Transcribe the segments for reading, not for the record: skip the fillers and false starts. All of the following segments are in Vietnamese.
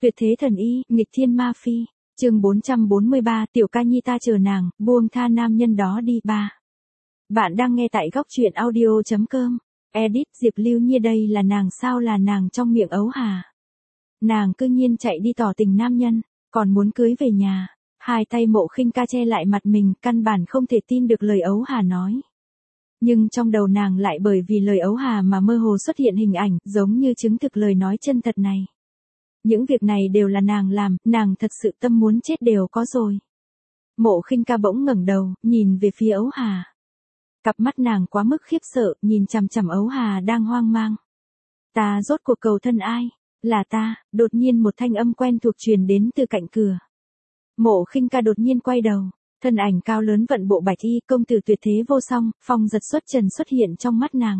Tuyệt thế thần y, nghịch thiên ma phi. Chương 443, Tiểu Ca Nhi ta chờ nàng, buông tha nam nhân đó đi ba. Bạn đang nghe tại góc truyện audio.com. Edit Diệp Lưu Nhiên đây là nàng sao là nàng trong miệng Ấu Hà. Nàng cư nhiên chạy đi tỏ tình nam nhân, còn muốn cưới về nhà. Hai tay Mộ Khinh Ca che lại mặt mình, căn bản không thể tin được lời Ấu Hà nói. Nhưng trong đầu nàng lại bởi vì lời Ấu Hà mà mơ hồ xuất hiện hình ảnh, giống như chứng thực lời nói chân thật này. Những việc này đều là nàng làm, nàng thật sự tâm muốn chết đều có rồi. Mộ Khinh Ca bỗng ngẩng đầu, nhìn về phía Ấu Hà. Cặp mắt nàng quá mức khiếp sợ, nhìn chằm chằm Ấu Hà đang hoang mang. Ta rốt cuộc cầu thân ai? Là ta, đột nhiên một thanh âm quen thuộc truyền đến từ cạnh cửa. Mộ Khinh Ca đột nhiên quay đầu, thân ảnh cao lớn vận bộ bạch y, công tử tuyệt thế vô song, phong giật xuất trần xuất hiện trong mắt nàng.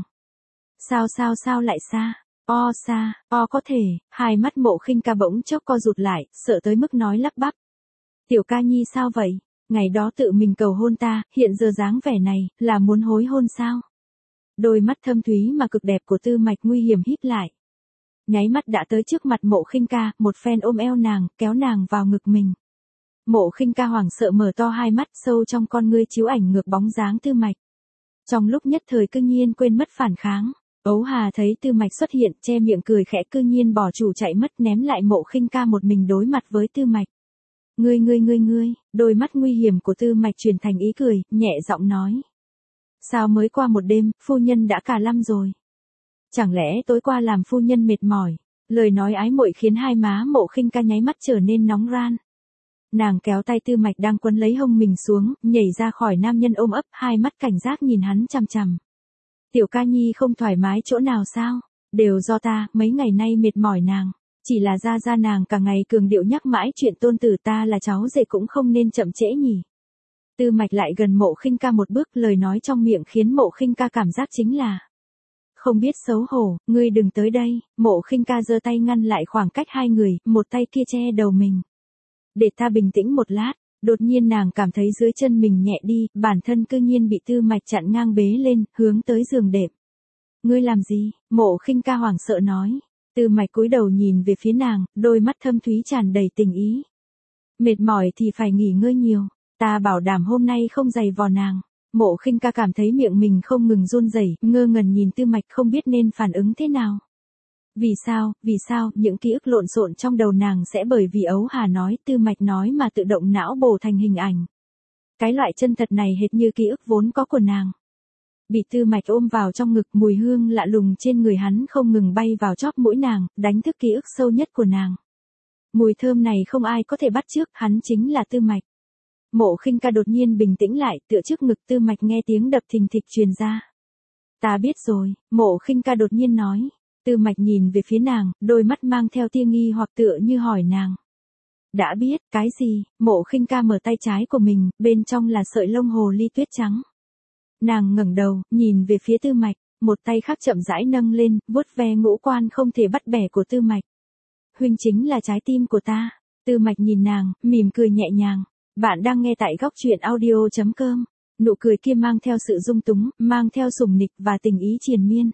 Sao lại xa? Xa, có thể, hai mắt Mộ Khinh Ca bỗng chốc co rụt lại, sợ tới mức nói lắp bắp. Tiểu Ca Nhi sao vậy? Ngày đó tự mình cầu hôn ta, hiện giờ dáng vẻ này, là muốn hối hôn sao? Đôi mắt thâm thúy mà cực đẹp của Tư Mạch nguy hiểm híp lại. Nháy mắt đã tới trước mặt Mộ Khinh Ca, một phen ôm eo nàng, kéo nàng vào ngực mình. Mộ Khinh Ca hoảng sợ mở to hai mắt, sâu trong con ngươi chiếu ảnh ngược bóng dáng Tư Mạch. Trong lúc nhất thời cư nhiên quên mất phản kháng. Ấu Hà thấy Tư Mạch xuất hiện, che miệng cười khẽ, cư nhiên bỏ chủ chạy mất, ném lại Mộ Khinh Ca một mình đối mặt với Tư Mạch. Ngươi, đôi mắt nguy hiểm của Tư Mạch chuyển thành ý cười, nhẹ giọng nói. Sao mới qua một đêm, phu nhân đã cả lâm rồi. Chẳng lẽ tối qua làm phu nhân mệt mỏi? Lời nói ái muội khiến hai má Mộ Khinh Ca nháy mắt trở nên nóng ran. Nàng kéo tay Tư Mạch đang quấn lấy hông mình xuống, nhảy ra khỏi nam nhân ôm ấp, hai mắt cảnh giác nhìn hắn chằm chằm. Tiểu Ca Nhi không thoải mái chỗ nào sao? Đều do ta, mấy ngày nay mệt mỏi nàng. Chỉ là ra nàng cả ngày cường điệu nhắc mãi chuyện tôn tử ta là cháu rể cũng không nên chậm trễ nhỉ. Tư Mạch lại gần Mộ Khinh Ca một bước, lời nói trong miệng khiến Mộ Khinh Ca cảm giác chính là không biết xấu hổ, ngươi đừng tới đây. Mộ Khinh Ca giơ tay ngăn lại khoảng cách hai người, một tay kia che đầu mình. Để ta bình tĩnh một lát. Đột nhiên nàng cảm thấy dưới chân mình nhẹ đi, bản thân cư nhiên bị Tư Mạch chặn ngang bế lên, hướng tới giường đệm. Ngươi làm gì? Mộ Khinh Ca hoảng sợ nói. Tư Mạch cúi đầu nhìn về phía nàng, đôi mắt thâm thúy tràn đầy tình ý. Mệt mỏi thì phải nghỉ ngơi nhiều, ta bảo đảm hôm nay không giày vò nàng. Mộ Khinh Ca cảm thấy miệng mình không ngừng run rẩy, ngơ ngẩn nhìn Tư Mạch không biết nên phản ứng thế nào. Vì sao, những ký ức lộn xộn trong đầu nàng sẽ bởi vì Ấu Hà nói, Tư Mạch nói mà tự động não bổ thành hình ảnh. Cái loại chân thật này hệt như ký ức vốn có của nàng. Bị Tư Mạch ôm vào trong ngực, mùi hương lạ lùng trên người hắn không ngừng bay vào chóp mũi nàng, đánh thức ký ức sâu nhất của nàng. Mùi thơm này không ai có thể bắt chước, hắn chính là Tư Mạch. Mộ Khinh Ca đột nhiên bình tĩnh lại, tựa trước ngực Tư Mạch nghe tiếng đập thình thịch truyền ra. Ta biết rồi, Mộ Khinh Ca đột nhiên nói. Tư Mạch nhìn về phía nàng, đôi mắt mang theo tia nghi hoặc tựa như hỏi nàng. Đã biết, cái gì? Mộ Khinh Ca mở tay trái của mình, bên trong là sợi lông hồ ly tuyết trắng. Nàng ngẩng đầu, nhìn về phía Tư Mạch, một tay khác chậm rãi nâng lên, vuốt ve ngũ quan không thể bắt bẻ của Tư Mạch. Huynh chính là trái tim của ta. Tư Mạch nhìn nàng, mỉm cười nhẹ nhàng. Bạn đang nghe tại góc truyện audio.com. Nụ cười kia mang theo sự dung túng, mang theo sủng nịch và tình ý triền miên.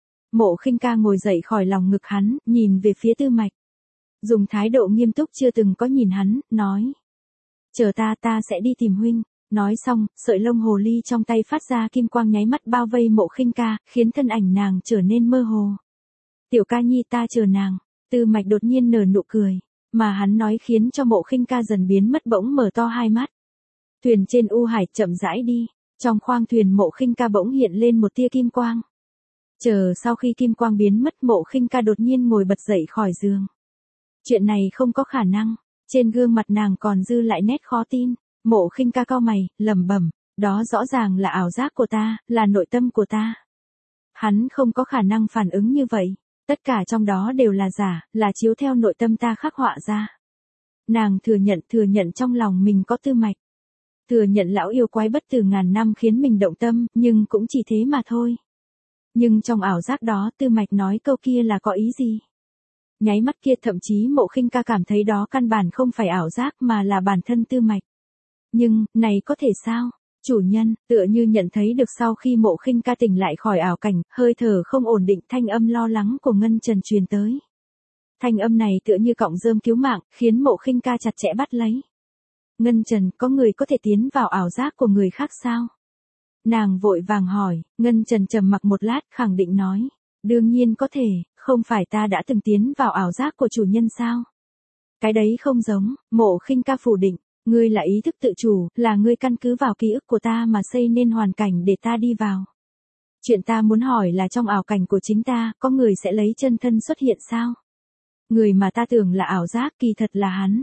Mộ Khinh Ca ngồi dậy khỏi lòng ngực hắn, nhìn về phía Tư Mạch. Dùng thái độ nghiêm túc chưa từng có nhìn hắn, nói. Chờ ta sẽ đi tìm huynh. Nói xong, sợi lông hồ ly trong tay phát ra kim quang nháy mắt bao vây Mộ Khinh Ca, khiến thân ảnh nàng trở nên mơ hồ. Tiểu Ca Nhi ta chờ nàng. Tư Mạch đột nhiên nở nụ cười, mà hắn nói khiến cho Mộ Khinh Ca dần biến mất, bỗng mở to hai mắt. Thuyền trên u hải chậm rãi đi, trong khoang thuyền Mộ Khinh Ca bỗng hiện lên một tia kim quang. Chờ sau khi kim quang biến mất, Mộ Khinh Ca đột nhiên ngồi bật dậy khỏi giường. Chuyện này không có khả năng, trên gương mặt nàng còn dư lại nét khó tin. Mộ Khinh Ca cau mày, lẩm bẩm, đó rõ ràng là ảo giác của ta, là nội tâm của ta. Hắn không có khả năng phản ứng như vậy, tất cả trong đó đều là giả, là chiếu theo nội tâm ta khắc họa ra. Nàng thừa nhận trong lòng mình có Tư Mạch. Thừa nhận lão yêu quái bất tử ngàn năm khiến mình động tâm, nhưng cũng chỉ thế mà thôi. Nhưng trong ảo giác đó Tư Mạch nói câu kia là có ý gì? Nháy mắt kia thậm chí Mộ Khinh Ca cảm thấy đó căn bản không phải ảo giác mà là bản thân Tư Mạch. Nhưng, này có thể sao? Chủ nhân, tựa như nhận thấy được sau khi Mộ Khinh Ca tỉnh lại khỏi ảo cảnh, hơi thở không ổn định, thanh âm lo lắng của Ngân Trần truyền tới. Thanh âm này tựa như cọng rơm cứu mạng, khiến Mộ Khinh Ca chặt chẽ bắt lấy. Ngân Trần, có người có thể tiến vào ảo giác của người khác sao? Nàng vội vàng hỏi. Ngân Trần trầm mặc một lát, khẳng định nói. Đương nhiên có thể, không phải ta đã từng tiến vào ảo giác của chủ nhân sao? Cái đấy không giống. Mộ Khinh Ca phủ định. Ngươi là ý thức tự chủ, là ngươi căn cứ vào ký ức của ta mà xây nên hoàn cảnh để ta đi vào. Chuyện ta muốn hỏi là trong ảo cảnh của chính ta, có người sẽ lấy chân thân xuất hiện sao? Người mà ta tưởng là ảo giác kỳ thật là hắn.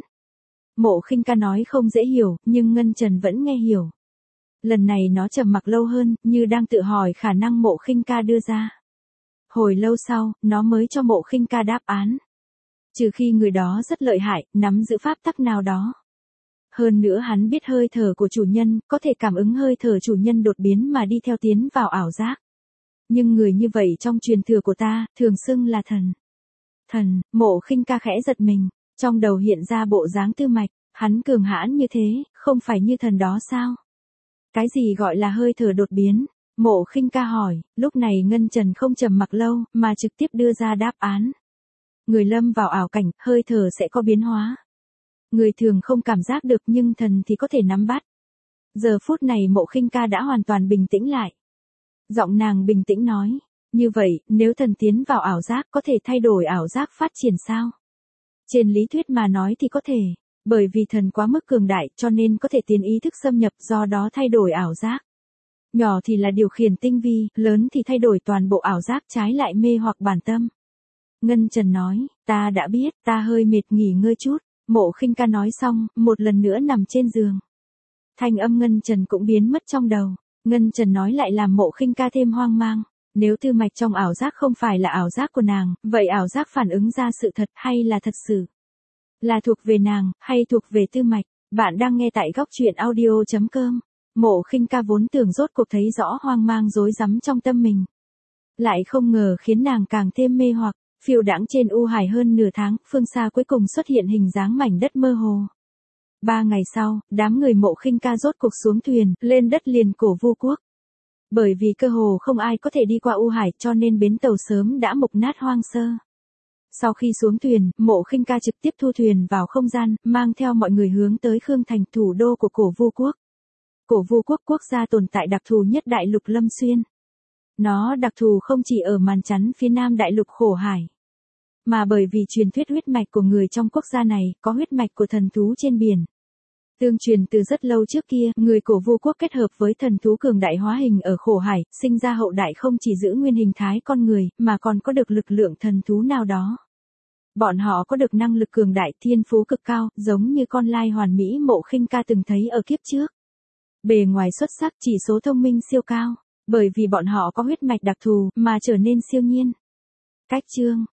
Mộ Khinh Ca nói không dễ hiểu, nhưng Ngân Trần vẫn nghe hiểu. Lần này nó trầm mặc lâu hơn, như đang tự hỏi khả năng Mộ Khinh Ca đưa ra. Hồi lâu sau, nó mới cho Mộ Khinh Ca đáp án. Trừ khi người đó rất lợi hại, nắm giữ pháp tắc nào đó. Hơn nữa hắn biết hơi thở của chủ nhân, có thể cảm ứng hơi thở chủ nhân đột biến mà đi theo tiến vào ảo giác. Nhưng người như vậy trong truyền thừa của ta, thường xưng là thần. Thần, Mộ Khinh Ca khẽ giật mình, trong đầu hiện ra bộ dáng Tư Mạch, hắn cường hãn như thế, không phải như thần đó sao? Cái gì gọi là hơi thở đột biến? Mộ Khinh Ca hỏi. Lúc này Ngân Trần không trầm mặc lâu, mà trực tiếp đưa ra đáp án. Người lâm vào ảo cảnh, hơi thở sẽ có biến hóa. Người thường không cảm giác được nhưng thần thì có thể nắm bắt. Giờ phút này Mộ Khinh Ca đã hoàn toàn bình tĩnh lại. Giọng nàng bình tĩnh nói. Như vậy, nếu thần tiến vào ảo giác có thể thay đổi ảo giác phát triển sao? Trên lý thuyết mà nói thì có thể. Bởi vì thần quá mức cường đại cho nên có thể tiến ý thức xâm nhập do đó thay đổi ảo giác. Nhỏ thì là điều khiển tinh vi, lớn thì thay đổi toàn bộ ảo giác trái lại mê hoặc bản tâm. Ngân Trần nói, ta đã biết, ta hơi mệt nghỉ ngơi chút. Mộ Khinh Ca nói xong, một lần nữa nằm trên giường. Thanh âm Ngân Trần cũng biến mất trong đầu. Ngân Trần nói lại làm Mộ Khinh Ca thêm hoang mang. Nếu Tư Mạch trong ảo giác không phải là ảo giác của nàng, vậy ảo giác phản ứng ra sự thật hay là thật sự? Là thuộc về nàng, hay thuộc về Tư Mạch? Bạn đang nghe tại góc truyện audio.com. Mộ Khinh Ca vốn tưởng rốt cuộc thấy rõ hoang mang rối rắm trong tâm mình. Lại không ngờ khiến nàng càng thêm mê hoặc, phiêu đãng trên u hải hơn nửa tháng, phương xa cuối cùng xuất hiện hình dáng mảnh đất mơ hồ. 3 ngày sau, đám người Mộ Khinh Ca rốt cuộc xuống thuyền, lên đất liền Cổ Vu Quốc. Bởi vì cơ hồ không ai có thể đi qua u hải cho nên bến tàu sớm đã mục nát hoang sơ. Sau khi xuống thuyền, Mộ Khinh Ca trực tiếp thu thuyền vào không gian, mang theo mọi người hướng tới Khương Thành, thủ đô của Cổ Vu Quốc. Cổ Vu Quốc quốc gia tồn tại đặc thù nhất đại lục Lâm Xuyên. Nó đặc thù không chỉ ở màn chắn phía nam đại lục Khổ Hải, mà bởi vì truyền thuyết huyết mạch của người trong quốc gia này có huyết mạch của thần thú trên biển. Tương truyền từ rất lâu trước kia, người Cổ Vu Quốc kết hợp với thần thú cường đại hóa hình ở Khổ Hải, sinh ra hậu đại không chỉ giữ nguyên hình thái con người, mà còn có được lực lượng thần thú nào đó. Bọn họ có được năng lực cường đại, thiên phú cực cao, giống như con lai hoàn mỹ Mộ Khinh Ca từng thấy ở kiếp trước. Bề ngoài xuất sắc, chỉ số thông minh siêu cao, bởi vì bọn họ có huyết mạch đặc thù, mà trở nên siêu nhiên. Cách chương